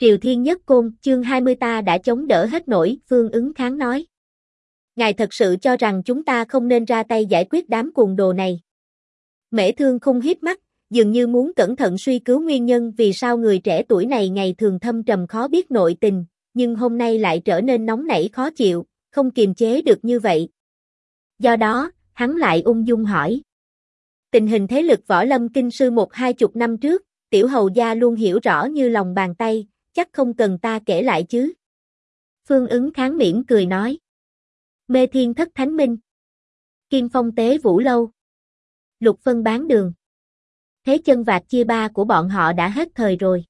Triều Thiên Nhất Côn, chương 20 ta đã chống đỡ hết nổi, Phương Ứng Kháng nói. Ngài thật sự cho rằng chúng ta không nên ra tay giải quyết đám cuồng đồ này. Mễ Thương Khung híp mắt, dường như muốn cẩn thận suy cứu nguyên nhân vì sao người trẻ tuổi này ngày thường thâm trầm khó biết nội tình, nhưng hôm nay lại trở nên nóng nảy khó chịu, không kiềm chế được như vậy. Do đó, hắn lại ung dung hỏi. Tình hình thế lực võ lâm kinh sư 1-20 năm trước, tiểu hầu gia luôn hiểu rõ như lòng bàn tay, chắc không cần ta kể lại chứ. Phương Ứng Kháng mỉm cười nói. Mê Thiên Thất Thánh Minh, Kim Phong Tế Vũ Lâu, Lục Phân Bán Đường. Thế chân vạc chia ba của bọn họ đã hết thời rồi.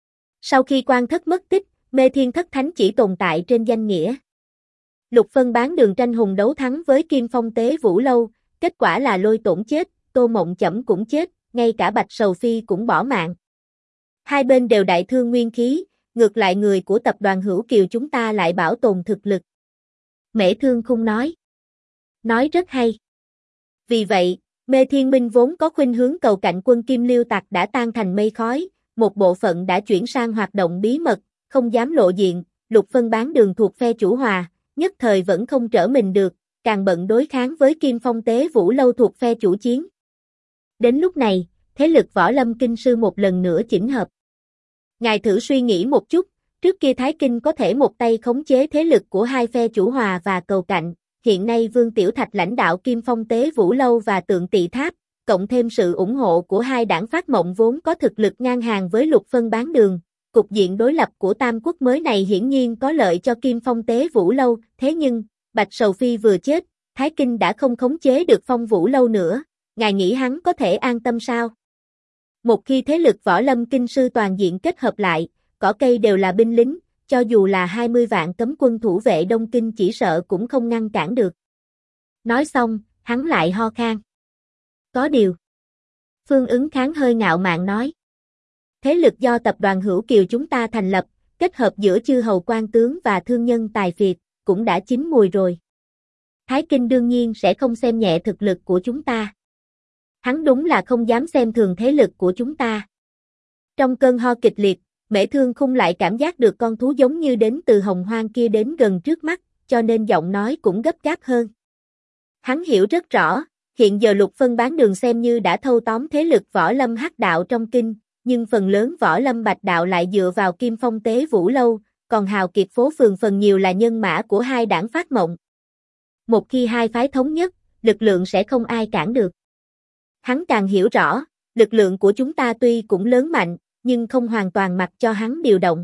Sau khi Quan Thất mất tích, Mê Thiên Thất Thánh chỉ tồn tại trên danh nghĩa. Lục Phân Bán Đường tranh hùng đấu thắng với Kim Phong Tế Vũ Lâu, kết quả là Lôi Tổn chết, Tô Mộng Chẩm cũng chết, ngay cả Bạch Sầu Phi cũng bỏ mạng. Hai bên đều đại thương nguyên khí, ngược lại người của tập đoàn Hữu Kiều chúng ta lại bảo tồn thực lực. Mễ Thương Khung nói. Nói rất hay. Vì vậy, Mê Thiên Minh vốn có khuynh hướng cầu cạnh quân Kim Liêu Tặc đã tan thành mây khói, một bộ phận đã chuyển sang hoạt động bí mật, không dám lộ diện, Lục Phân Bán Đường thuộc phe chủ hòa, nhất thời vẫn không trở mình được, càng bận đối kháng với Kim Phong Tế Vũ Lâu thuộc phe chủ chiến. Đến lúc này, thế lực võ lâm kinh sư một lần nữa chỉnh hợp. Ngài thử suy nghĩ một chút, trước kia Thái Kinh có thể một tay khống chế thế lực của hai phe chủ hòa và cầu cạnh, hiện nay Vương Tiểu Thạch lãnh đạo Kim Phong Tế Vũ Lâu và Tượng Tỵ Tháp, cộng thêm sự ủng hộ của hai đảng Phát Mộng vốn có thực lực ngang hàng với Lục Phân Bán Đường, cục diện đối lập của Tam Quốc mới này hiển nhiên có lợi cho Kim Phong Tế Vũ Lâu, thế nhưng, Bạch Sầu Phi vừa chết, Thái Kinh đã không khống chế được Phong Vũ Lâu nữa, ngài nghĩ hắn có thể an tâm sao? Một khi thế lực võ lâm kinh sư toàn diện kết hợp lại, cỏ cây đều là binh lính, cho dù là 20 vạn cấm quân thủ vệ Đông Kinh chỉ sợ cũng không ngăn cản được. Nói xong, hắn lại ho khan. Có điều. Phương Ứng Kháng hơi ngạo mạn nói. Thế lực do tập đoàn Hữu Kiều chúng ta thành lập, kết hợp giữa chư hầu quan tướng và thương nhân tài phiệt, cũng đã chín mùi rồi. Thái Kinh đương nhiên sẽ không xem nhẹ thực lực của chúng ta. Hắn đúng là không dám xem thường thế lực của chúng ta. Trong cơn ho kịch liệt, Mễ Thương Khung lại cảm giác được con thú giống như đến từ hồng hoang kia đến gần trước mắt, cho nên giọng nói cũng gấp gáp hơn. Hắn hiểu rất rõ, hiện giờ Lục Phân Bán Đường xem như đã thâu tóm thế lực võ lâm hắc đạo trong kinh, nhưng phần lớn võ lâm bạch đạo lại dựa vào Kim Phong Tế Vũ Lâu, còn hào kiệt phố phường phần nhiều là nhân mã của hai đảng Phát Mộng. Một khi hai phái thống nhất, lực lượng sẽ không ai cản được. Hắn càng hiểu rõ, lực lượng của chúng ta tuy cũng lớn mạnh, nhưng không hoàn toàn mặc cho hắn điều động.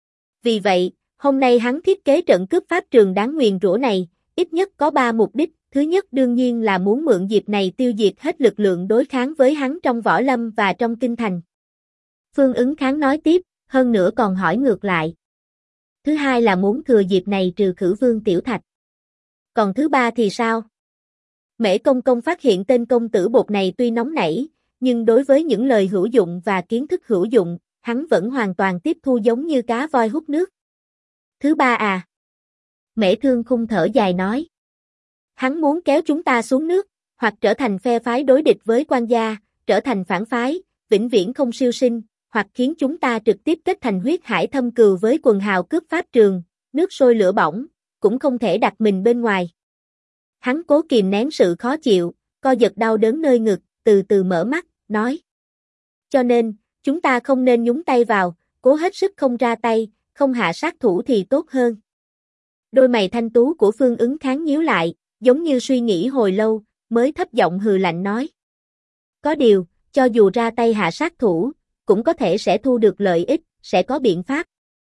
Vì vậy, hôm nay hắn thiết kế trận cướp pháp trường đáng nguyền rủa này, ít nhất có 3 mục đích. Thứ nhất đương nhiên là muốn mượn dịp này tiêu diệt hết lực lượng đối kháng với hắn trong võ lâm và trong kinh thành. Phương Ứng Kháng nói tiếp, hơn nữa còn hỏi ngược lại. Thứ hai là muốn thừa dịp này trừ khử Vương Tiểu Thạch. Còn thứ ba thì sao? Mễ Công Công phát hiện tên công tử bột này tuy nóng nảy, nhưng đối với những lời hữu dụng và kiến thức hữu dụng, hắn vẫn hoàn toàn tiếp thu giống như cá voi hút nước. Thứ ba à? Mễ Thương Khung thở dài nói. Hắn muốn kéo chúng ta xuống nước, hoặc trở thành phe phái đối địch với quan gia, trở thành phản phái, vĩnh viễn không siêu sinh, hoặc khiến chúng ta trực tiếp kết thành huyết hải thâm cừu với quần hào cướp pháp trường, nước sôi lửa bỏng, cũng không thể đặt mình bên ngoài. Hắn cố kìm nén sự khó chịu, co giật đau đớn nơi ngực, từ từ mở mắt, nói. Cho nên, chúng ta không nên nhúng tay vào, cố hết sức không ra tay, không hạ sát thủ thì tốt hơn. Đôi mày thanh tú của Phương Ứng Kháng nhíu lại, giống như suy nghĩ hồi lâu, mới thấp giọng hừ lạnh nói. Có điều, cho dù ra tay hạ sát thủ, cũng có thể sẽ thu được lợi ích, sẽ có biện pháp.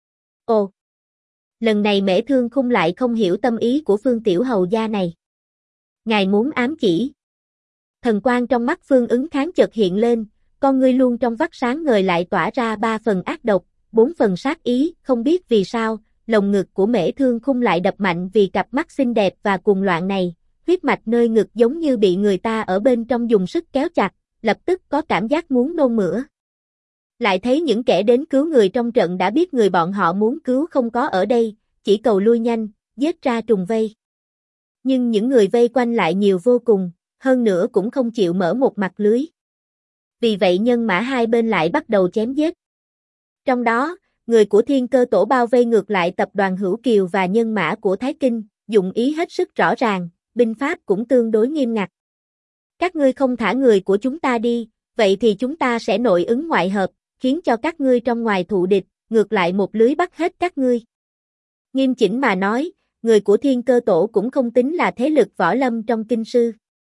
Ồ! Lần này Mễ Thương Khung lại không hiểu tâm ý của Phương Tiểu Hầu gia này. Ngài muốn ám chỉ. Thần quang trong mắt Phương Ứng Kháng chợt hiện lên, con ngươi luôn trong vắt sáng ngời lại tỏa ra 3 phần ác độc, 4 phần sát ý, không biết vì sao, lồng ngực của Mễ Thương Khung lại đập mạnh vì cặp mắt xinh đẹp và cuồng loạn này, huyết mạch nơi ngực giống như bị người ta ở bên trong dùng sức kéo chặt, lập tức có cảm giác muốn nôn mửa. Lại thấy những kẻ đến cứu người trong trận đã biết người bọn họ muốn cứu không có ở đây, chỉ cầu lui nhanh, giết ra trùng vây. Nhưng những người vây quanh lại nhiều vô cùng, hơn nữa cũng không chịu mở một mặt lưới. Vì vậy nhân mã hai bên lại bắt đầu chém giết. Trong đó, người của Thiên Cơ Tổ bao vây ngược lại tập đoàn Hữu Kiều và nhân mã của Thái Kinh, dụng ý hết sức rõ ràng, binh pháp cũng tương đối nghiêm ngặt. Các ngươi không thả người của chúng ta đi, vậy thì chúng ta sẽ nội ứng ngoại hợp, khiến cho các ngươi trong ngoài thụ địch, ngược lại một lưới bắt hết các ngươi. Nghiêm chỉnh mà nói, người của Thiên Cơ Tổ cũng không tính là thế lực võ lâm trong kinh sư.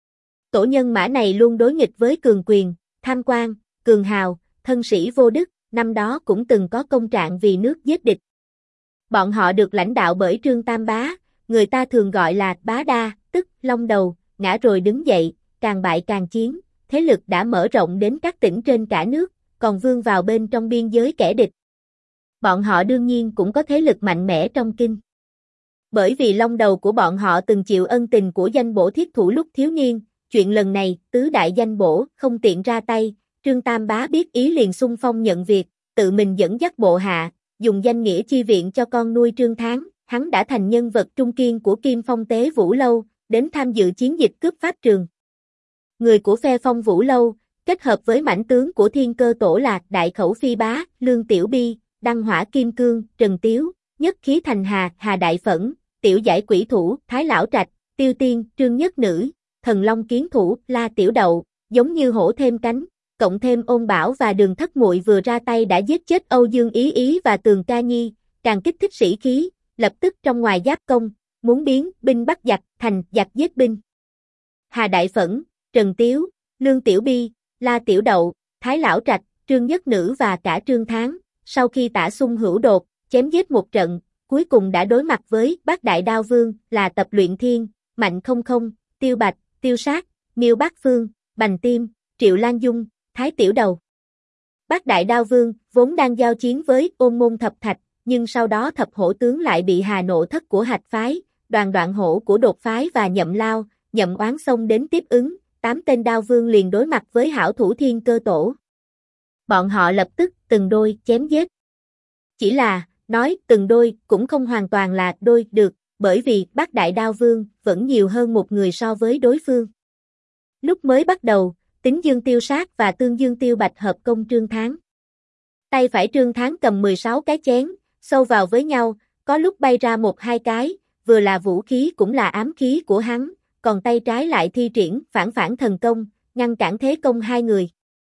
Tổ nhân mã này luôn đối nghịch với cường quyền, tham quan, cường hào, thân sĩ vô đức, năm đó cũng từng có công trạng vì nước giết địch. Bọn họ được lãnh đạo bởi Trương Tam Bá, người ta thường gọi là Bá Đa, tức Long Đầu, ngã rồi đứng dậy, càng bại càng chiến, thế lực đã mở rộng đến các tỉnh trên cả nước, còn vươn vào bên trong biên giới kẻ địch. Bọn họ đương nhiên cũng có thế lực mạnh mẽ trong kinh. Bởi vì Long Đầu của bọn họ từng chịu ân tình của danh bổ thiết thủ lúc thiếu niên, chuyện lần này tứ đại danh bổ không tiện ra tay, Trương Tam Bá biết ý liền xung phong nhận việc, tự mình dẫn dắt bộ hạ, dùng danh nghĩa chi viện cho con nuôi Trương Thắng, hắn đã thành nhân vật trung kiên của Kim Phong Tế Vũ Lâu, đến tham dự chiến dịch cướp Pháp Trường. Người của phe Phong Vũ Lâu, kết hợp với mãnh tướng của Thiên Cơ Tổ là Đại Khẩu Phi Bá, Lương Tiểu Bi, Đăng Hỏa Kim Cương, Trần Tiếu, Nhất Khí Thành Hà, Hà Đại Phẫn, Tiểu Giải Quỷ Thủ, Thái Lão Trạch, Tiêu Tiên, Trương Nhất Nữ, Thần Long Kiến Thủ, La Tiểu Đậu, giống như hổ thêm cánh, cộng thêm Ôn Bảo và Đường Thất Muội vừa ra tay đã giết chết Âu Dương Ý Ý và Tường Ca Nhi, càng kích thích sĩ khí, lập tức trong ngoài giáp công, muốn biến binh bắt giặc thành giặc giết binh. Hà Đại Phẫn, Trần Tiếu, Lương Tiểu Bi, La Tiểu Đậu, Thái Lão Trạch, Trương Nhất Nữ và cả Trương Thắng, sau khi Tả Xung hữu đột, chém giết một trận, cuối cùng đã đối mặt với Bát Đại Đao Vương là Tập Luyện Thiên, Mạnh Không Không, Tiêu Bạch, Tiêu Sát, Miêu Bát Phương, Bành Tiêm, Triệu Lan Dung, Thái Tiểu Đầu. Bát Đại Đao Vương vốn đang giao chiến với Ôn Môn Thập Thạch, nhưng sau đó Thập Hổ tướng lại bị Hà Nộ Thất của Hạch phái, Đoàn Đoạn Hổ của Đột phái và Nhậm Lao, Nhậm Oán xông đến tiếp ứng, 8 tên đao vương liền đối mặt với hảo thủ Thiên Cơ Tổ. Bọn họ lập tức từng đôi chém giết. Chỉ là, nói từng đôi cũng không hoàn toàn là đôi được, bởi vì Bát Đại Đao Vương vẫn nhiều hơn một người so với đối phương. Lúc mới bắt đầu, Tính Dương Tiêu Sát và Tương Dương Tiêu Bạch hợp công Trương Thắng. Tay phải Trương Thắng cầm 16 cái chén, xâu vào với nhau, có lúc bay ra 1-2 cái, vừa là vũ khí cũng là ám khí của hắn, còn tay trái lại thi triển phản thần công, ngăn cản thế công hai người.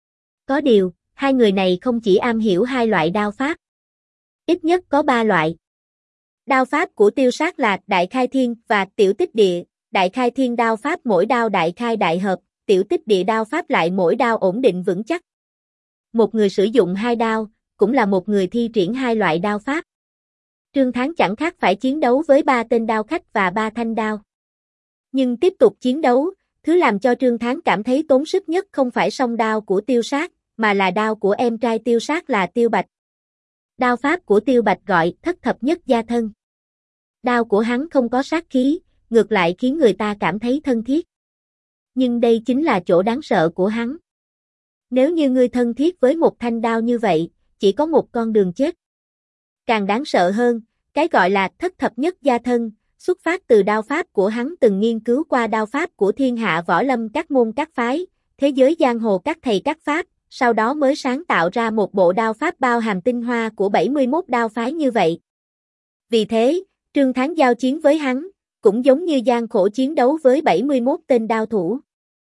Có điều, hai người này không chỉ am hiểu hai loại đao pháp. Ít nhất có 3 loại. Đao pháp của Tiêu Sát là Đại Khai Thiên và Tiểu Tích Địa, Đại Khai Thiên đao pháp mỗi đao đại khai đại hợp, Tiểu Tích Địa đao pháp lại mỗi đao ổn định vững chắc. Một người sử dụng hai đao, cũng là một người thi triển hai loại đao pháp. Trương Thắng chẳng khác phải chiến đấu với 3 tên đao khách và 3 thanh đao. Nhưng tiếp tục chiến đấu, thứ làm cho Trương Thắng cảm thấy tốn sức nhất không phải song đao của Tiêu Sát, mà là đao của em trai Tiêu Sát là Tiêu Bạch. Đao pháp của Tiêu Bạch gọi Thất Thập Nhất Gia Thân. Đao của hắn không có sát khí, ngược lại khiến người ta cảm thấy thân thiết. Nhưng đây chính là chỗ đáng sợ của hắn. Nếu như ngươi thân thiết với một thanh đao như vậy, chỉ có một con đường chết. Càng đáng sợ hơn, cái gọi là Thất Thập Nhất Gia Thân, xuất phát từ đao pháp của hắn từng nghiên cứu qua đao pháp của thiên hạ võ lâm các môn các phái, thế giới giang hồ các thầy các pháp, sau đó mới sáng tạo ra một bộ đao pháp bao hàm tinh hoa của 71 đao phái như vậy. Vì thế, Trương Thắng giao chiến với hắn, cũng giống như gian khổ chiến đấu với 71 tên đao thủ.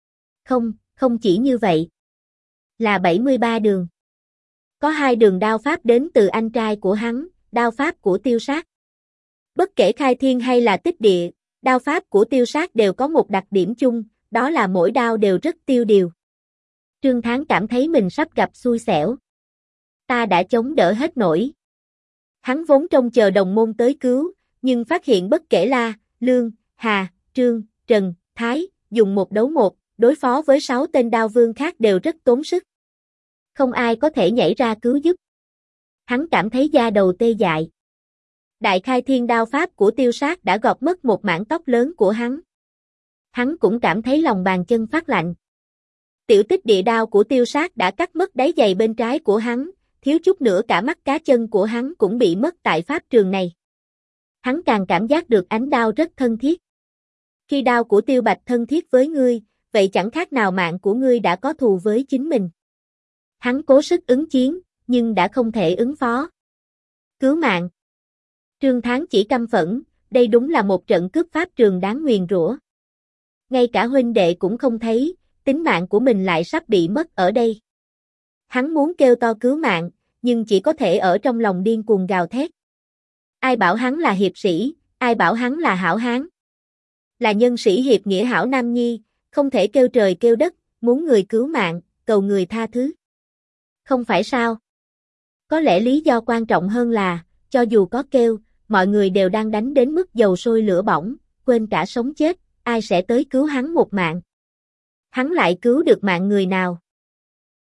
Không chỉ như vậy. Là 73 đường. Có 2 đường đao pháp đến từ anh trai của hắn, đao pháp của Tiêu Sát. Bất kể Khai Thiên hay là Tích Địa, đao pháp của Tiêu Sát đều có một đặc điểm chung, đó là mỗi đao đều rất tiêu điều. Trương Thắng cảm thấy mình sắp gặp xui xẻo. Ta đã chống đỡ hết nổi. Hắn vốn trông chờ đồng môn tới cứu, nhưng phát hiện bất kể La, Lương, Hà, Trương, Trần, Thái, dùng một đấu một, đối phó với 6 tên đao vương khác đều rất tốn sức. Không ai có thể nhảy ra cứu giúp. Hắn cảm thấy da đầu tê dại. Đại Khai Thiên đao pháp của Tiêu Sát đã gọt mất một mảng tóc lớn của hắn. Hắn cũng cảm thấy lòng bàn chân phát lạnh. Tiểu Tích Địa đao của Tiêu Sát đã cắt mất đáy giày bên trái của hắn, thiếu chút nữa cả mắt cá chân của hắn cũng bị mất tại pháp trường này. Hắn càng cảm giác được ánh đao rất thân thiết. Khi đao của Tiêu Bạch thân thiết với ngươi, vậy chẳng khác nào mạng của ngươi đã có thù với chính mình. Hắn cố sức ứng chiến, nhưng đã không thể ứng phó. Cứu mạng. Trương Thán chỉ căm phẫn, đây đúng là một trận cướp pháp trường đáng nguyền rủa. Ngay cả huynh đệ cũng không thấy, tính mạng của mình lại sắp bị mất ở đây. Hắn muốn kêu to cứu mạng, nhưng chỉ có thể ở trong lòng điên cuồng gào thét. Ai bảo hắn là hiệp sĩ, ai bảo hắn là hảo hán. Là nhân sĩ hiệp nghĩa hảo nam nhi, không thể kêu trời kêu đất, muốn người cứu mạng, cầu người tha thứ. Không phải sao? Có lẽ lý do quan trọng hơn là, cho dù có kêu, mọi người đều đang đánh đến mức dầu sôi lửa bỏng, quên cả sống chết, ai sẽ tới cứu hắn một mạng. Hắn lại cứu được mạng người nào?